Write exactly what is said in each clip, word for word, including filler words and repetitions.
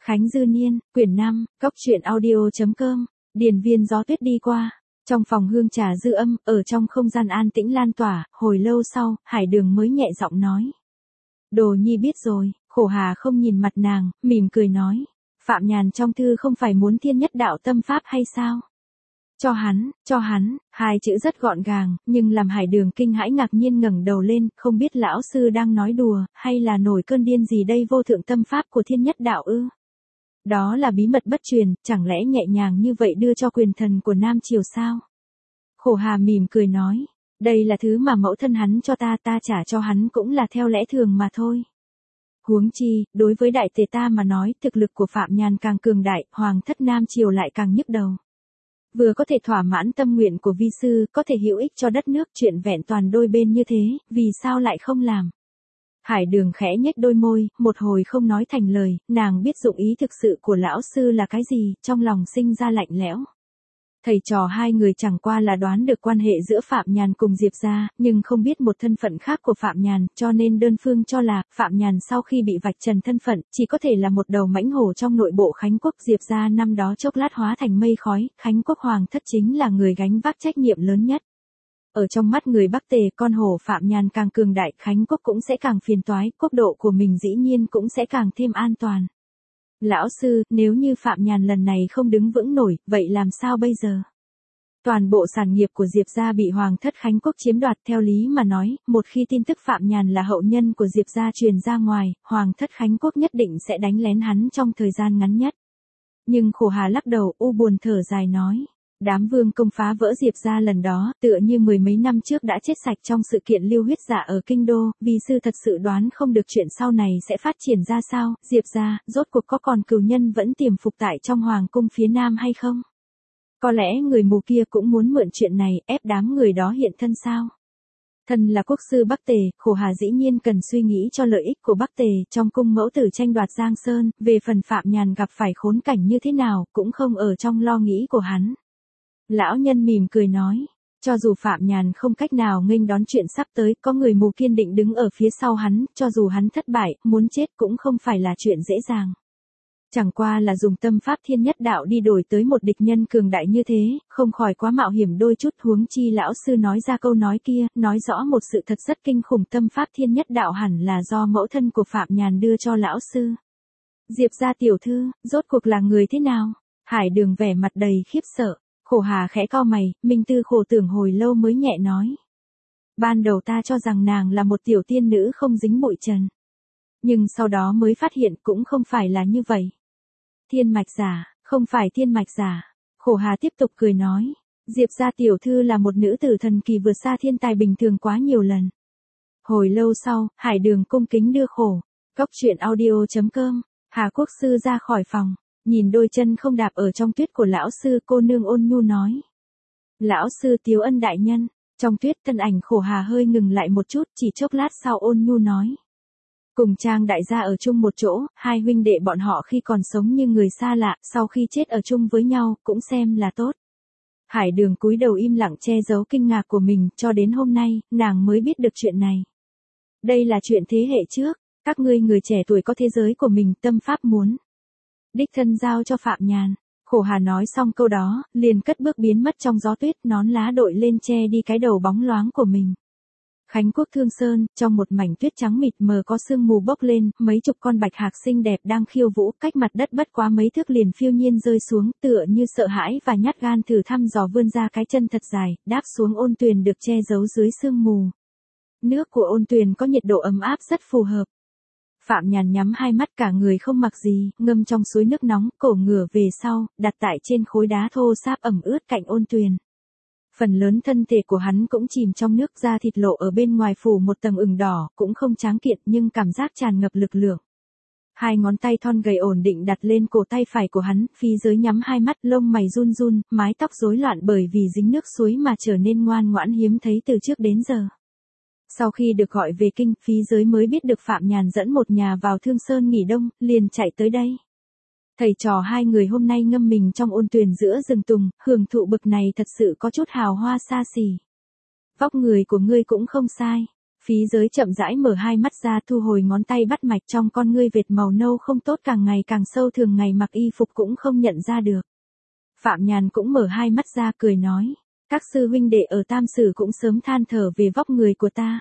Khánh Dư Niên, quyển năm, cốc truyện audio.com, điền viên gió tuyết đi qua. Trong phòng hương trà dư âm, ở trong không gian an tĩnh lan tỏa, hồi lâu sau, Hải Đường mới nhẹ giọng nói. Đồ nhi biết rồi, Khổ Hà không nhìn mặt nàng, mỉm cười nói. Phạm Nhàn trong thư không phải muốn thiên nhất đạo tâm pháp hay sao? Cho hắn, cho hắn, hai chữ rất gọn gàng, nhưng làm Hải Đường kinh hãi ngạc nhiên ngẩng đầu lên, không biết lão sư đang nói đùa, hay là nổi cơn điên gì đây vô thượng tâm pháp của thiên nhất đạo ư? Đó là bí mật bất truyền, chẳng lẽ nhẹ nhàng như vậy đưa cho quyền thần của Nam Triều sao? Khổ Hà mỉm cười nói, đây là thứ mà mẫu thân hắn cho ta, ta trả cho hắn cũng là theo lẽ thường mà thôi. Huống chi, đối với đại tề ta mà nói, thực lực của Phạm Nhàn càng cường đại, hoàng thất Nam Triều lại càng nhức đầu. Vừa có thể thỏa mãn tâm nguyện của vi sư, có thể hữu ích cho đất nước, chuyện vẹn toàn đôi bên như thế, vì sao lại không làm? Hải Đường khẽ nhếch đôi môi, một hồi không nói thành lời, nàng biết dụng ý thực sự của lão sư là cái gì, trong lòng sinh ra lạnh lẽo. Thầy trò hai người chẳng qua là đoán được quan hệ giữa Phạm Nhàn cùng Diệp gia, nhưng không biết một thân phận khác của Phạm Nhàn, cho nên đơn phương cho là, Phạm Nhàn sau khi bị vạch trần thân phận, chỉ có thể là một đầu mãnh hổ trong nội bộ Khánh Quốc. Diệp gia năm đó chốc lát hóa thành mây khói, Khánh Quốc hoàng thất chính là người gánh vác trách nhiệm lớn nhất. Ở trong mắt người Bắc Tề, con hổ Phạm Nhàn càng cường đại, Khánh Quốc cũng sẽ càng phiền toái, quốc độ của mình dĩ nhiên cũng sẽ càng thêm an toàn. Lão sư, nếu như Phạm Nhàn lần này không đứng vững nổi, vậy làm sao bây giờ? Toàn bộ sản nghiệp của Diệp gia bị hoàng thất Khánh Quốc chiếm đoạt, theo lý mà nói, một khi tin tức Phạm Nhàn là hậu nhân của Diệp gia truyền ra ngoài, hoàng thất Khánh Quốc nhất định sẽ đánh lén hắn trong thời gian ngắn nhất. Nhưng Khổ Hà lắc đầu, u buồn thở dài nói. Đám vương công phá vỡ Diệp gia lần đó, tựa như mười mấy năm trước đã chết sạch trong sự kiện lưu huyết giả ở kinh đô, vì sư thật sự đoán không được chuyện sau này sẽ phát triển ra sao. Diệp gia, rốt cuộc có còn cừu nhân vẫn tiềm phục tại trong hoàng cung phía nam hay không? Có lẽ người mù kia cũng muốn mượn chuyện này, ép đám người đó hiện thân sao? Thân là quốc sư Bắc Tề, Khổ Hà dĩ nhiên cần suy nghĩ cho lợi ích của Bắc Tề, trong cung mẫu tử tranh đoạt Giang Sơn, về phần Phạm Nhàn gặp phải khốn cảnh như thế nào, cũng không ở trong lo nghĩ của hắn. Lão nhân mỉm cười nói, cho dù Phạm Nhàn không cách nào nghênh đón chuyện sắp tới, có người mù kiên định đứng ở phía sau hắn, cho dù hắn thất bại, muốn chết cũng không phải là chuyện dễ dàng. Chẳng qua là dùng tâm pháp thiên nhất đạo đi đổi tới một địch nhân cường đại như thế, không khỏi quá mạo hiểm đôi chút. Huống chi lão sư nói ra câu nói kia, nói rõ một sự thật rất kinh khủng, tâm pháp thiên nhất đạo hẳn là do mẫu thân của Phạm Nhàn đưa cho lão sư. Diệp gia tiểu thư, rốt cuộc là người thế nào? Hải Đường vẻ mặt đầy khiếp sợ. Khổ Hà khẽ cau mày, minh tư khổ tưởng hồi lâu mới nhẹ nói. Ban đầu ta cho rằng nàng là một tiểu tiên nữ không dính bụi trần. Nhưng sau đó mới phát hiện cũng không phải là như vậy. Thiên mạch giả, không phải thiên mạch giả. Khổ Hà tiếp tục cười nói. Diệp gia tiểu thư là một nữ tử thần kỳ vượt xa thiên tài bình thường quá nhiều lần. Hồi lâu sau, Hải Đường cung kính đưa khổ. Cốc truyện audio.com, Hà Quốc sư ra khỏi phòng. Nhìn đôi chân không đạp ở trong tuyết của lão sư, cô nương ôn nhu nói. Lão sư Tiếu Ân đại nhân. Trong tuyết thân ảnh Khổ Hà hơi ngừng lại một chút, chỉ chốc lát sau ôn nhu nói. Cùng Trang đại gia ở chung một chỗ, hai huynh đệ bọn họ khi còn sống như người xa lạ, sau khi chết ở chung với nhau, cũng xem là tốt. Hải Đường cúi đầu im lặng che giấu kinh ngạc của mình, cho đến hôm nay, nàng mới biết được chuyện này. Đây là chuyện thế hệ trước, các ngươi người trẻ tuổi có thế giới của mình, tâm pháp muốn đích thân giao cho Phạm Nhàn. Khổ Hà nói xong câu đó, liền cất bước biến mất trong gió tuyết, nón lá đội lên che đi cái đầu bóng loáng của mình. Khánh Quốc Thương Sơn, trong một mảnh tuyết trắng mịt mờ có sương mù bốc lên, mấy chục con bạch hạc xinh đẹp đang khiêu vũ, cách mặt đất bất quá mấy thước liền phiêu nhiên rơi xuống, tựa như sợ hãi và nhát gan thử thăm dò vươn ra cái chân thật dài, đáp xuống ôn tuyền được che giấu dưới sương mù. Nước của ôn tuyền có nhiệt độ ấm áp rất phù hợp. Phạm Nhàn nhắm hai mắt, cả người không mặc gì, ngâm trong suối nước nóng, cổ ngửa về sau, đặt tại trên khối đá thô ráp ẩm ướt cạnh ôn tuyền. Phần lớn thân thể của hắn cũng chìm trong nước, da thịt lộ ở bên ngoài phủ một tầng ửng đỏ, cũng không tráng kiện nhưng cảm giác tràn ngập lực lượng. Hai ngón tay thon gầy ổn định đặt lên cổ tay phải của hắn, phi giới nhắm hai mắt, lông mày run run, mái tóc rối loạn bởi vì dính nước suối mà trở nên ngoan ngoãn hiếm thấy từ trước đến giờ. Sau khi được gọi về kinh, phí giới mới biết được Phạm Nhàn dẫn một nhà vào Thương Sơn nghỉ đông, liền chạy tới đây. Thầy trò hai người hôm nay ngâm mình trong ôn tuyền giữa rừng tùng, hưởng thụ bực này thật sự có chút hào hoa xa xỉ. Vóc người của ngươi cũng không sai. Phí giới chậm rãi mở hai mắt ra, thu hồi ngón tay bắt mạch, trong con ngươi vệt màu nâu không tốt càng ngày càng sâu, thường ngày mặc y phục cũng không nhận ra được. Phạm Nhàn cũng mở hai mắt ra cười nói, các sư huynh đệ ở Tam Sử cũng sớm than thở về vóc người của ta.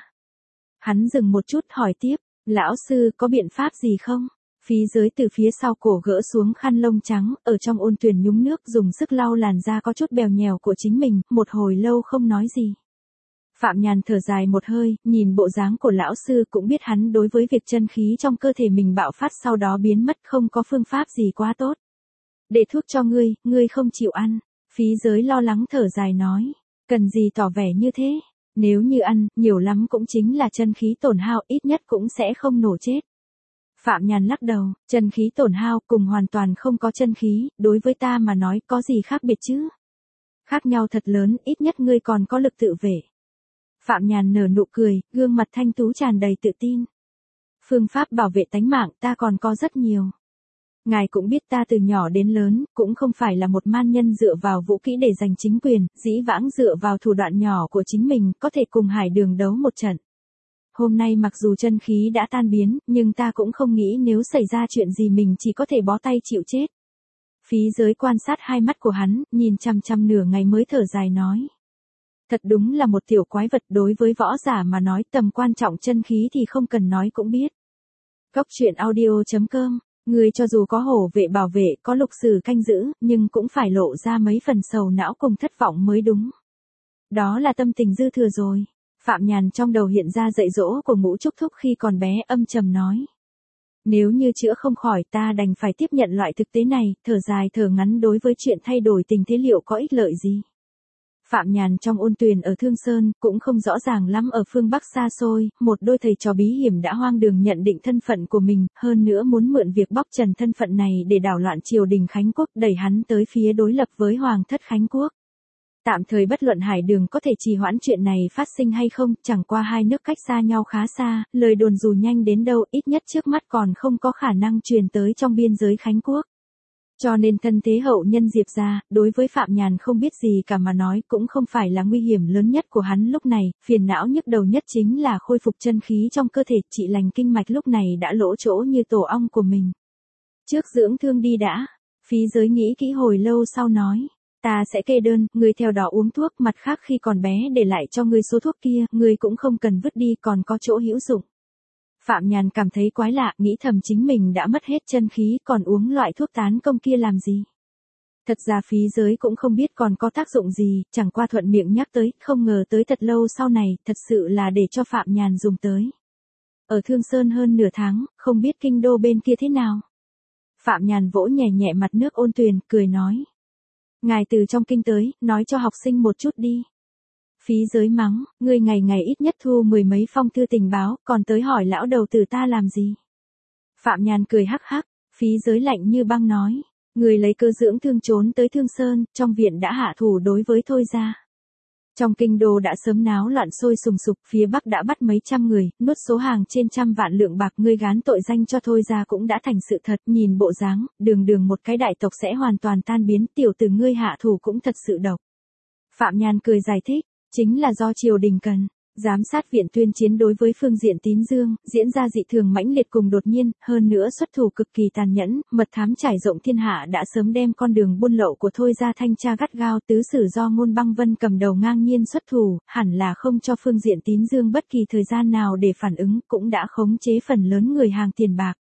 Hắn dừng một chút hỏi tiếp, lão sư có biện pháp gì không? Phí giới từ phía sau cổ gỡ xuống khăn lông trắng, ở trong ôn tuyền nhúng nước dùng sức lau làn da có chút bèo nhèo của chính mình, một hồi lâu không nói gì. Phạm Nhàn thở dài một hơi, nhìn bộ dáng của lão sư cũng biết hắn đối với việc chân khí trong cơ thể mình bạo phát sau đó biến mất không có phương pháp gì quá tốt. Để thuốc cho ngươi, ngươi không chịu ăn. Phí giới lo lắng thở dài nói, cần gì tỏ vẻ như thế, nếu như ăn, nhiều lắm cũng chính là chân khí tổn hao, ít nhất cũng sẽ không nổ chết. Phạm Nhàn lắc đầu, chân khí tổn hao cùng hoàn toàn không có chân khí, đối với ta mà nói có gì khác biệt chứ? Khác nhau thật lớn, ít nhất ngươi còn có lực tự vệ. Phạm Nhàn nở nụ cười, gương mặt thanh tú tràn đầy tự tin. Phương pháp bảo vệ tánh mạng ta còn có rất nhiều. Ngài cũng biết ta từ nhỏ đến lớn, cũng không phải là một man nhân dựa vào vũ kỹ để giành chính quyền, dĩ vãng dựa vào thủ đoạn nhỏ của chính mình, có thể cùng Hải Đường đấu một trận. Hôm nay mặc dù chân khí đã tan biến, nhưng ta cũng không nghĩ nếu xảy ra chuyện gì mình chỉ có thể bó tay chịu chết. Phí giới quan sát hai mắt của hắn, nhìn chăm chăm nửa ngày mới thở dài nói. Thật đúng là một tiểu quái vật, đối với võ giả mà nói tầm quan trọng chân khí thì không cần nói cũng biết. Cốc truyện audio chấm com, người cho dù có hổ vệ bảo vệ, có lục sử canh giữ, nhưng cũng phải lộ ra mấy phần sầu não cùng thất vọng mới đúng. Đó là tâm tình dư thừa rồi. Phạm Nhàn trong đầu hiện ra dạy dỗ của Ngũ Trúc Thúc khi còn bé, âm trầm nói. Nếu như chữa không khỏi ta đành phải tiếp nhận loại thực tế này, thở dài thở ngắn, đối với chuyện thay đổi tình thế liệu có ích lợi gì. Phạm Nhàn trong ôn tuyền ở Thương Sơn, cũng không rõ ràng lắm ở phương Bắc xa xôi, một đôi thầy trò bí hiểm đã hoang đường nhận định thân phận của mình, hơn nữa muốn mượn việc bóc trần thân phận này để đảo loạn triều đình Khánh Quốc, đẩy hắn tới phía đối lập với Hoàng thất Khánh Quốc. Tạm thời bất luận Hải Đường có thể trì hoãn chuyện này phát sinh hay không, chẳng qua hai nước cách xa nhau khá xa, lời đồn dù nhanh đến đâu, ít nhất trước mắt còn không có khả năng truyền tới trong biên giới Khánh Quốc. Cho nên thân thế hậu nhân Diệp gia, đối với Phạm Nhàn không biết gì cả mà nói cũng không phải là nguy hiểm lớn nhất của hắn lúc này, phiền não nhức đầu nhất chính là khôi phục chân khí trong cơ thể, trị lành kinh mạch lúc này đã lỗ chỗ như tổ ong của mình. Trước dưỡng thương đi đã, Phí giới nghĩ kỹ hồi lâu sau nói. Ta sẽ kê đơn, ngươi theo đó uống thuốc, mặt khác khi còn bé để lại cho ngươi số thuốc kia, ngươi cũng không cần vứt đi, còn có chỗ hữu dụng. Phạm Nhàn cảm thấy quái lạ, nghĩ thầm chính mình đã mất hết chân khí, còn uống loại thuốc tán công kia làm gì. Thật ra Phí giới cũng không biết còn có tác dụng gì, chẳng qua thuận miệng nhắc tới, không ngờ tới thật lâu sau này, thật sự là để cho Phạm Nhàn dùng tới. Ở Thương Sơn hơn nửa tháng, không biết kinh đô bên kia thế nào. Phạm Nhàn vỗ nhẹ nhẹ mặt nước ôn tuyền, cười nói. Ngài từ trong kinh tới, nói cho học sinh một chút đi. Phí giới mắng, ngươi ngày ngày ít nhất thu mười mấy phong thư tình báo, còn tới hỏi lão đầu tử ta làm gì. Phạm Nhàn cười hắc hắc, Phí giới lạnh như băng nói, ngươi lấy cơ dưỡng thương trốn tới Thương Sơn, trong viện đã hạ thủ đối với Thôi gia. Trong kinh đô đã sớm náo loạn sôi sùng sục, phía Bắc đã bắt mấy trăm người, nuốt số hàng trên trăm vạn lượng bạc, ngươi gán tội danh cho Thôi gia cũng đã thành sự thật, nhìn bộ dáng, đường đường một cái đại tộc sẽ hoàn toàn tan biến, tiểu tử ngươi hạ thủ cũng thật sự độc. Phạm Nhàn cười giải thích, chính là do triều đình cần. Giám sát viện tuyên chiến đối với phương diện tín dương, diễn ra dị thường mãnh liệt cùng đột nhiên, hơn nữa xuất thủ cực kỳ tàn nhẫn, mật thám trải rộng thiên hạ đã sớm đem con đường buôn lậu của Thôi gia thanh tra gắt gao, tứ sử do Ngôn Băng Vân cầm đầu ngang nhiên xuất thủ, hẳn là không cho phương diện tín dương bất kỳ thời gian nào để phản ứng, cũng đã khống chế phần lớn người hàng tiền bạc.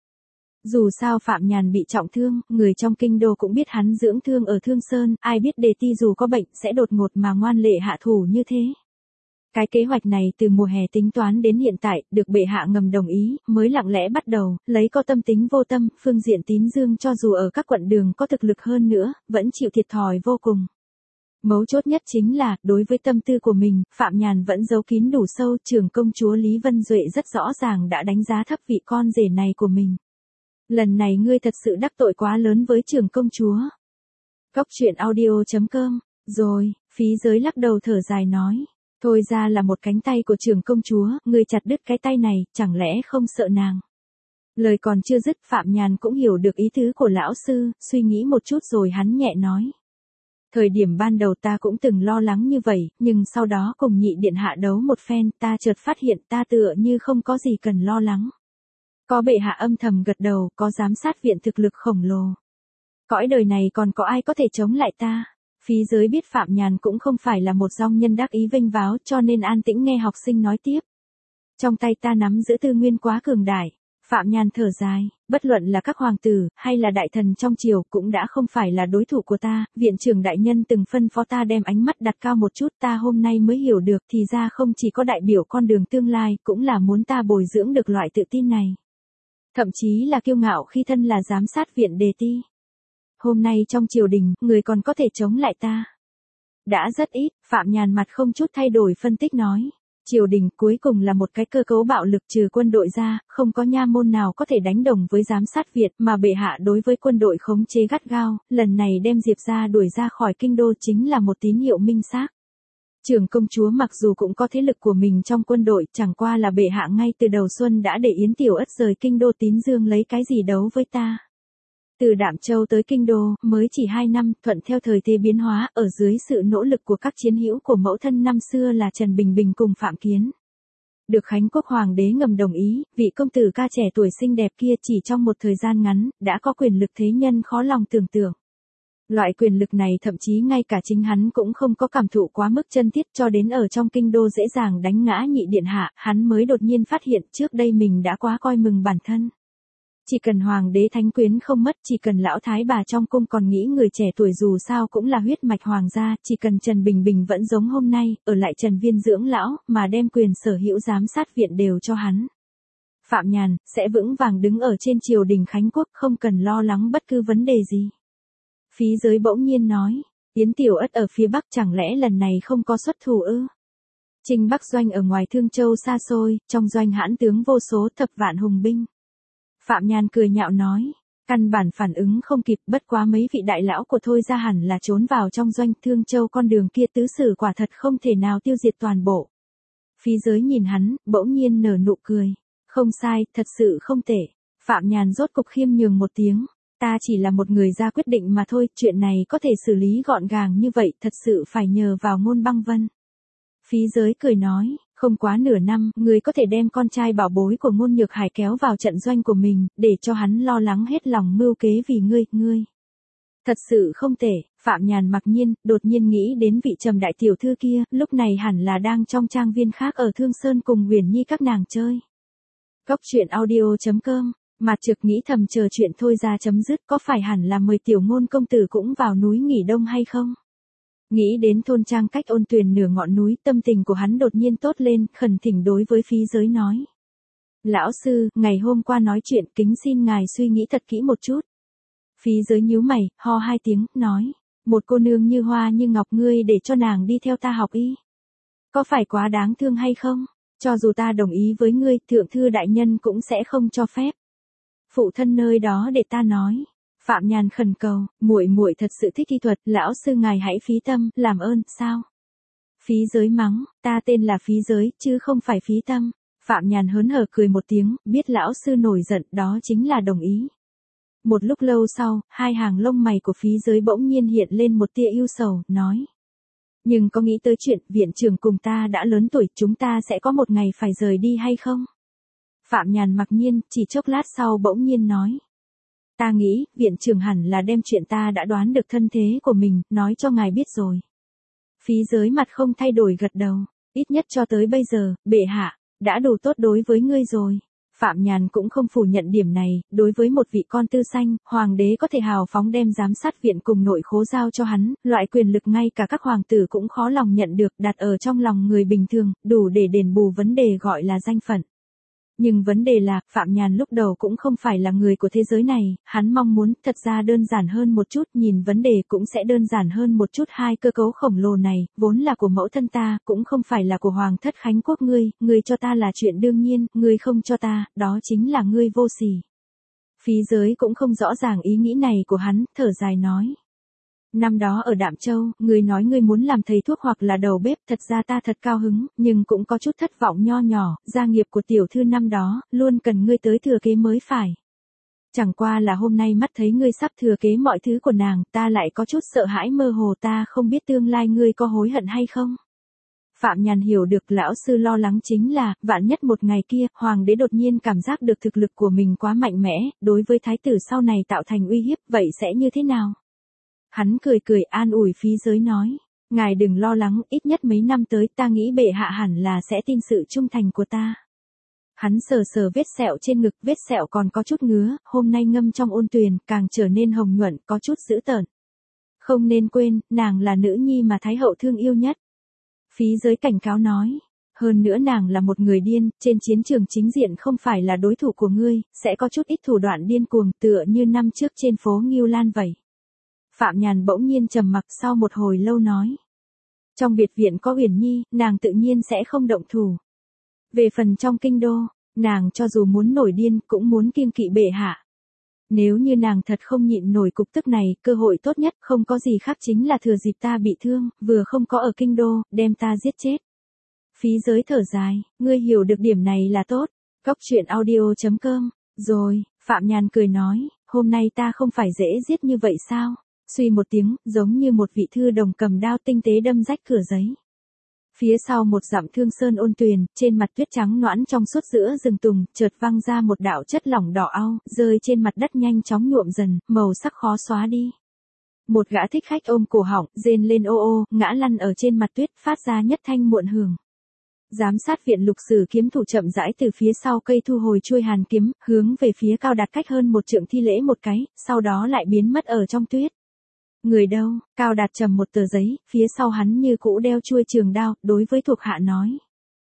Dù sao Phạm Nhàn bị trọng thương, người trong kinh đô cũng biết hắn dưỡng thương ở Thương Sơn, ai biết Đề Ti dù có bệnh sẽ đột ngột mà ngoan lệ hạ thủ như thế. Cái kế hoạch này từ mùa hè tính toán đến hiện tại, được bệ hạ ngầm đồng ý, mới lặng lẽ bắt đầu, lấy có tâm tính vô tâm, phương diện tín dương cho dù ở các quận đường có thực lực hơn nữa, vẫn chịu thiệt thòi vô cùng. Mấu chốt nhất chính là, đối với tâm tư của mình, Phạm Nhàn vẫn giấu kín đủ sâu, trưởng công chúa Lý Vân Duệ rất rõ ràng đã đánh giá thấp vị con rể này của mình. Lần này ngươi thật sự đắc tội quá lớn với trưởng công chúa. Cốc truyện audio chấm com, rồi, Phí giới lắc đầu thở dài nói. Thôi ra là một cánh tay của trưởng công chúa, ngươi chặt đứt cái tay này, chẳng lẽ không sợ nàng. Lời còn chưa dứt, Phạm Nhàn cũng hiểu được ý tứ của lão sư, suy nghĩ một chút rồi hắn nhẹ nói. Thời điểm ban đầu ta cũng từng lo lắng như vậy, nhưng sau đó cùng nhị điện hạ đấu một phen, ta chợt phát hiện ta tựa như không có gì cần lo lắng. Có bệ hạ âm thầm gật đầu, có giám sát viện thực lực khổng lồ. Cõi đời này còn có ai có thể chống lại ta? Phí giới biết Phạm Nhàn cũng không phải là một dong nhân đắc ý vênh váo, cho nên an tĩnh nghe học sinh nói tiếp. Trong tay ta nắm giữ tư nguyên quá cường đại. Phạm Nhàn thở dài, bất luận là các hoàng tử, hay là đại thần trong triều cũng đã không phải là đối thủ của ta, viện trưởng đại nhân từng phân phó ta đem ánh mắt đặt cao một chút, ta hôm nay mới hiểu được thì ra không chỉ có đại biểu con đường tương lai, cũng là muốn ta bồi dưỡng được loại tự tin này. Thậm chí là kiêu ngạo khi thân là giám sát viện đề ti. Hôm nay trong triều đình, người còn có thể chống lại ta. Đã rất ít, Phạm Nhàn mặt không chút thay đổi phân tích nói. Triều đình cuối cùng là một cái cơ cấu bạo lực, trừ quân đội ra, không có nha môn nào có thể đánh đồng với giám sát Việt, mà bệ hạ đối với quân đội khống chế gắt gao, lần này đem Diệp gia đuổi ra khỏi kinh đô chính là một tín hiệu minh xác. Trưởng công chúa mặc dù cũng có thế lực của mình trong quân đội, chẳng qua là bệ hạ ngay từ đầu xuân đã để Yến Tiểu Ất rời kinh đô Tín Dương lấy cái gì đấu với ta. Từ Đạm Châu tới kinh đô, mới chỉ hai năm, thuận theo thời thế biến hóa, ở dưới sự nỗ lực của các chiến hữu của mẫu thân năm xưa là Trần Bình Bình cùng Phạm Kiến. Được Khánh Quốc Hoàng đế ngầm đồng ý, vị công tử ca trẻ tuổi xinh đẹp kia chỉ trong một thời gian ngắn, đã có quyền lực thế nhân khó lòng tưởng tượng. Loại quyền lực này thậm chí ngay cả chính hắn cũng không có cảm thụ quá mức chân thiết, cho đến ở trong kinh đô dễ dàng đánh ngã nhị điện hạ, hắn mới đột nhiên phát hiện trước đây mình đã quá coi mừng bản thân. Chỉ cần hoàng đế thánh quyến không mất, chỉ cần lão thái bà trong cung còn nghĩ người trẻ tuổi dù sao cũng là huyết mạch hoàng gia, chỉ cần Trần Bình Bình vẫn giống hôm nay, ở lại Trần Viên dưỡng lão, mà đem quyền sở hữu giám sát viện đều cho hắn. Phạm Nhàn, sẽ vững vàng đứng ở trên triều đình Khánh Quốc, không cần lo lắng bất cứ vấn đề gì. Phí giới bỗng nhiên nói, Yến Tiểu Ất ở phía Bắc chẳng lẽ lần này không có xuất thủ ư? Trinh Bắc doanh ở ngoài Thương Châu xa xôi, trong doanh hãn tướng vô số thập vạn hùng binh. Phạm Nhàn cười nhạo nói, căn bản phản ứng không kịp, bất quá mấy vị đại lão của Thôi ra hẳn là trốn vào trong doanh Thương Châu, con đường kia tứ sử quả thật không thể nào tiêu diệt toàn bộ. Phí giới nhìn hắn, bỗng nhiên nở nụ cười, không sai, thật sự không tệ. Phạm Nhàn rốt cục khiêm nhường một tiếng, ta chỉ là một người ra quyết định mà thôi, chuyện này có thể xử lý gọn gàng như vậy, thật sự phải nhờ vào Ngôn Băng Vân. Phí giới cười nói, không quá nửa năm, người có thể đem con trai bảo bối của Ngôn Nhược Hải kéo vào trận doanh của mình, để cho hắn lo lắng hết lòng mưu kế vì ngươi, ngươi. Thật sự không tệ, Phạm Nhàn mặc nhiên, đột nhiên nghĩ đến vị Trầm đại tiểu thư kia, lúc này hẳn là đang trong trang viên khác ở Thương Sơn cùng Huyền Nhi các nàng chơi. Cốc truyện audio chấm com, Mạt Trực nghĩ thầm chờ chuyện thôi ra chấm dứt, có phải hẳn là mời tiểu Ngôn công tử cũng vào núi nghỉ đông hay không? Nghĩ đến thôn trang cách Ôn Tuyền nửa ngọn núi, tâm tình của hắn đột nhiên tốt lên, khẩn thỉnh đối với Phí giới nói. Lão sư, ngày hôm qua nói chuyện, kính xin ngài suy nghĩ thật kỹ một chút. Phí giới nhíu mày, ho hai tiếng, nói. Một cô nương như hoa như ngọc, ngươi để cho nàng đi theo ta học y. Có phải quá đáng thương hay không? Cho dù ta đồng ý với ngươi, thượng thư đại nhân cũng sẽ không cho phép. Phụ thân nơi đó để ta nói. Phạm Nhàn khẩn cầu, muội muội thật sự thích y thuật, lão sư ngài hãy phí tâm, làm ơn, sao? Phí giới mắng, ta tên là Phí giới, chứ không phải phí tâm. Phạm Nhàn hớn hở cười một tiếng, biết lão sư nổi giận, đó chính là đồng ý. Một lúc lâu sau, hai hàng lông mày của Phí giới bỗng nhiên hiện lên một tia ưu sầu, nói. Nhưng có nghĩ tới chuyện, viện trưởng cùng ta đã lớn tuổi, chúng ta sẽ có một ngày phải rời đi hay không? Phạm Nhàn mặc nhiên, chỉ chốc lát sau bỗng nhiên nói. Ta nghĩ, viện trưởng hẳn là đem chuyện ta đã đoán được thân thế của mình, nói cho ngài biết rồi. Phí giới mặt không thay đổi gật đầu, ít nhất cho tới bây giờ, bệ hạ, đã đủ tốt đối với ngươi rồi. Phạm Nhàn cũng không phủ nhận điểm này, đối với một vị con tư sanh, hoàng đế có thể hào phóng đem giám sát viện cùng nội khố giao cho hắn, loại quyền lực ngay cả các hoàng tử cũng khó lòng nhận được, đặt ở trong lòng người bình thường, đủ để đền bù vấn đề gọi là danh phận. Nhưng vấn đề là, Phạm Nhàn lúc đầu cũng không phải là người của thế giới này, hắn mong muốn thật ra đơn giản hơn một chút, nhìn vấn đề cũng sẽ đơn giản hơn một chút. Hai cơ cấu khổng lồ này, vốn là của mẫu thân ta, cũng không phải là của Hoàng thất Khánh Quốc ngươi, ngươi cho ta là chuyện đương nhiên, ngươi không cho ta, đó chính là ngươi vô sỉ. Phí giới cũng không rõ ràng ý nghĩ này của hắn, thở dài nói. Năm đó ở Đạm Châu, ngươi nói ngươi muốn làm thầy thuốc hoặc là đầu bếp, thật ra ta thật cao hứng, nhưng cũng có chút thất vọng nho nhỏ, gia nghiệp của tiểu thư năm đó, luôn cần ngươi tới thừa kế mới phải. Chẳng qua là hôm nay mắt thấy ngươi sắp thừa kế mọi thứ của nàng, ta lại có chút sợ hãi mơ hồ, ta không biết tương lai ngươi có hối hận hay không. Phạm Nhàn hiểu được lão sư lo lắng chính là, vạn nhất một ngày kia, hoàng đế đột nhiên cảm giác được thực lực của mình quá mạnh mẽ, đối với thái tử sau này tạo thành uy hiếp, vậy sẽ như thế nào? Hắn cười cười an ủi Phí Giới nói, ngài đừng lo lắng, ít nhất mấy năm tới ta nghĩ bệ hạ hẳn là sẽ tin sự trung thành của ta. Hắn sờ sờ vết sẹo trên ngực, vết sẹo còn có chút ngứa, hôm nay ngâm trong ôn tuyền, càng trở nên hồng nhuận, có chút dữ tợn. Không nên quên, nàng là nữ nhi mà Thái hậu thương yêu nhất. Phí Giới cảnh cáo nói, hơn nữa nàng là một người điên, trên chiến trường chính diện không phải là đối thủ của ngươi, sẽ có chút ít thủ đoạn điên cuồng tựa như năm trước trên phố Ngưu Lan vậy. Phạm Nhàn bỗng nhiên trầm mặc sau một hồi lâu nói. Trong biệt viện có Uyển Nhi, nàng tự nhiên sẽ không động thủ. Về phần trong kinh đô, nàng cho dù muốn nổi điên cũng muốn kiêng kỵ bệ hạ. Nếu như nàng thật không nhịn nổi cục tức này, cơ hội tốt nhất không có gì khác chính là thừa dịp ta bị thương, vừa không có ở kinh đô, đem ta giết chết. Phí Giới thở dài, ngươi hiểu được điểm này là tốt. Cóc truyện audio chấm com. Rồi, Phạm Nhàn cười nói, hôm nay ta không phải dễ giết như vậy sao? Suy một tiếng, giống như một vị thư đồng cầm đao tinh tế đâm rách cửa giấy. Phía sau một dặm thương sơn ôn tuyền, trên mặt tuyết trắng nõn trong suốt giữa rừng tùng, chợt văng ra một đạo chất lỏng đỏ au, rơi trên mặt đất nhanh chóng nhuộm dần, màu sắc khó xóa đi. Một gã thích khách ôm cổ họng, rên lên ô ô, ngã lăn ở trên mặt tuyết, phát ra nhất thanh muộn hưởng. Giám sát viện Lục Sử kiếm thủ chậm rãi từ phía sau cây thu hồi chuôi hàn kiếm, hướng về phía Cao Đạt cách hơn một trượng thi lễ một cái, sau đó lại biến mất ở trong tuyết. Người đâu? Cao Đạt trầm một tờ giấy, phía sau hắn như cũ đeo chuôi trường đao, đối với thuộc hạ nói.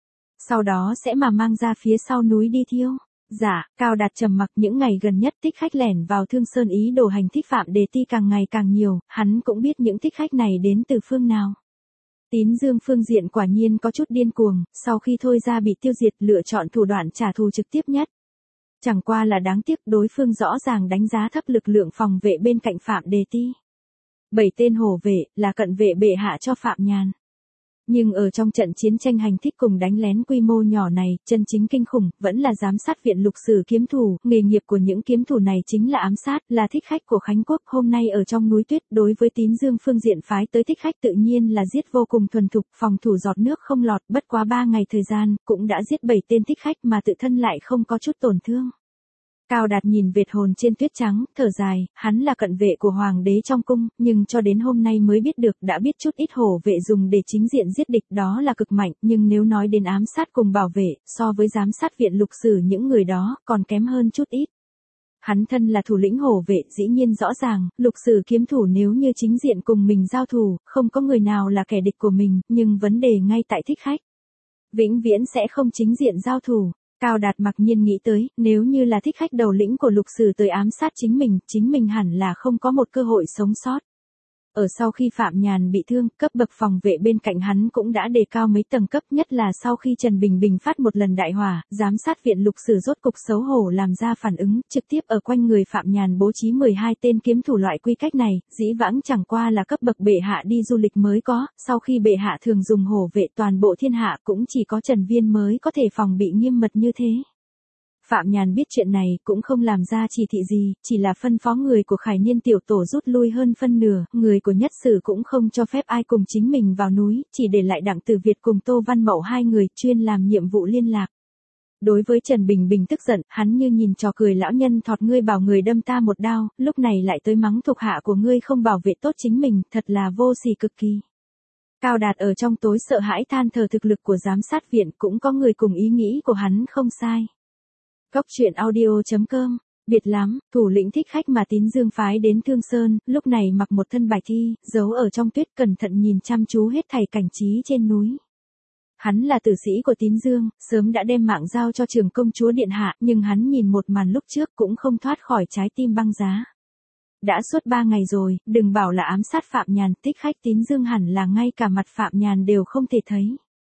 Sau đó sẽ mà mang ra phía sau núi đi thiêu. Dạ, Cao Đạt trầm mặc, những ngày gần nhất thích khách lẻn vào Thương Sơn ý đồ hành thích Phạm Đề Ti càng ngày càng nhiều, hắn cũng biết những thích khách này đến từ phương nào. Tín Dương phương diện quả nhiên có chút điên cuồng, sau khi thôi ra bị tiêu diệt lựa chọn thủ đoạn trả thù trực tiếp nhất. Chẳng qua là đáng tiếc đối phương rõ ràng đánh giá thấp lực lượng phòng vệ bên cạnh Phạm Đề Ti. Bảy tên hổ vệ, là cận vệ bệ hạ cho Phạm Nhàn. Nhưng ở trong trận chiến tranh hành thích cùng đánh lén quy mô nhỏ này, chân chính kinh khủng, vẫn là giám sát viện Lục Sử kiếm thủ, nghề nghiệp của những kiếm thủ này chính là ám sát, là thích khách của Khánh Quốc, hôm nay ở trong núi tuyết, đối với Tín Dương phương diện phái tới thích khách tự nhiên là giết vô cùng thuần thục, phòng thủ giọt nước không lọt, bất quá ba ngày thời gian, cũng đã giết bảy tên thích khách mà tự thân lại không có chút tổn thương. Cao Đạt nhìn vệt hồn trên tuyết trắng, thở dài, hắn là cận vệ của hoàng đế trong cung, nhưng cho đến hôm nay mới biết được đã biết chút ít hổ vệ dùng để chính diện giết địch đó là cực mạnh, nhưng nếu nói đến ám sát cùng bảo vệ, so với giám sát viện Lục Sử những người đó, còn kém hơn chút ít. Hắn thân là thủ lĩnh hổ vệ, dĩ nhiên rõ ràng, Lục Sử kiếm thủ nếu như chính diện cùng mình giao thủ, không có người nào là kẻ địch của mình, nhưng vấn đề ngay tại thích khách. Vĩnh viễn sẽ không chính diện giao thủ. Cao Đạt mặc nhiên nghĩ tới, nếu như là thích khách đầu lĩnh của Lục Sử tới ám sát chính mình, chính mình hẳn là không có một cơ hội sống sót. Ở sau khi Phạm Nhàn bị thương, cấp bậc phòng vệ bên cạnh hắn cũng đã đề cao mấy tầng cấp, nhất là sau khi Trần Bình Bình phát một lần đại hỏa, giám sát viện Lục Sử rốt cục xấu hổ làm ra phản ứng, trực tiếp ở quanh người Phạm Nhàn bố trí mười hai tên kiếm thủ loại quy cách này, dĩ vãng chẳng qua là cấp bậc bệ hạ đi du lịch mới có, sau khi bệ hạ thường dùng hổ vệ toàn bộ thiên hạ cũng chỉ có Trần Viên mới có thể phòng bị nghiêm mật như thế. Phạm Nhàn biết chuyện này cũng không làm ra chỉ thị gì, chỉ là phân phó người của Khải Niên tiểu tổ rút lui hơn phân nửa, người của Nhất Sử cũng không cho phép ai cùng chính mình vào núi, chỉ để lại Đặng Tử Việt cùng Tô Văn Mậu hai người chuyên làm nhiệm vụ liên lạc. Đối với Trần Bình Bình tức giận, hắn như nhìn trò cười lão nhân thọt, ngươi bảo người đâm ta một đao, lúc này lại tới mắng thuộc hạ của ngươi không bảo vệ tốt chính mình, thật là vô sỉ cực kỳ. Cao Đạt ở trong tối sợ hãi than thở thực lực của giám sát viện, cũng có người cùng ý nghĩ của hắn không sai. Cóc truyện audio chấm com. Biệt lắm, thủ lĩnh thích khách mà Tín Dương phái đến Thương Sơn, lúc này mặc một thân bạch thi, giấu ở trong tuyết, cẩn thận nhìn chăm chú hết thảy cảnh trí trên núi. Hắn là tử sĩ của Tín Dương, sớm đã đem mạng giao cho Trưởng công chúa điện hạ, nhưng hắn nhìn một màn lúc trước cũng không thoát khỏi trái tim băng giá. Đã suốt ba ngày rồi, đừng bảo là ám sát Phạm Nhàn, thích khách Tín Dương hẳn là ngay cả mặt Phạm Nhàn đều không thể thấy.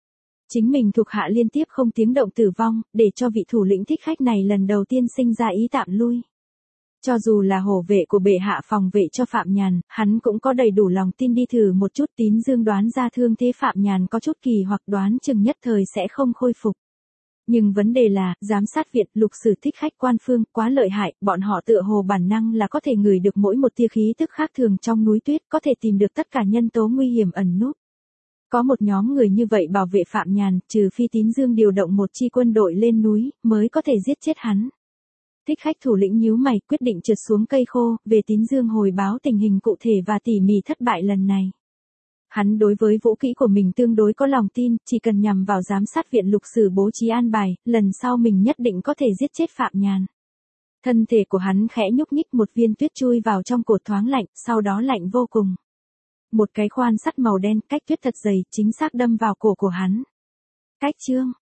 Chính mình thuộc hạ liên tiếp không tiếng động tử vong, để cho vị thủ lĩnh thích khách này lần đầu tiên sinh ra ý tạm lui. Cho dù là hổ vệ của bệ hạ phòng vệ cho Phạm Nhàn, hắn cũng có đầy đủ lòng tin đi thử một chút. Tín Dương đoán ra thương thế Phạm Nhàn có chút kỳ hoặc đoán chừng nhất thời sẽ không khôi phục. Nhưng vấn đề là, giám sát viện, Lục Sử thích khách quan phương, quá lợi hại, bọn họ tựa hồ bản năng là có thể ngửi được mỗi một tia khí tức khác thường trong núi tuyết, có thể tìm được tất cả nhân tố nguy hiểm ẩn núp. Có một nhóm người như vậy bảo vệ Phạm Nhàn, trừ phi Tín Dương điều động một chi quân đội lên núi, mới có thể giết chết hắn. Thích khách thủ lĩnh nhíu mày, quyết định trượt xuống cây khô, về Tín Dương hồi báo tình hình cụ thể và tỉ mỉ thất bại lần này. Hắn đối với vũ kỹ của mình tương đối có lòng tin, chỉ cần nhằm vào giám sát viện Lục Sử bố trí an bài, lần sau mình nhất định có thể giết chết Phạm Nhàn. Thân thể của hắn khẽ nhúc nhích, một viên tuyết chui vào trong cột thoáng lạnh, sau đó lạnh vô cùng. Một cái khoan sắt màu đen, cách tuyết thật dày, chính xác đâm vào cổ của hắn. Cách chương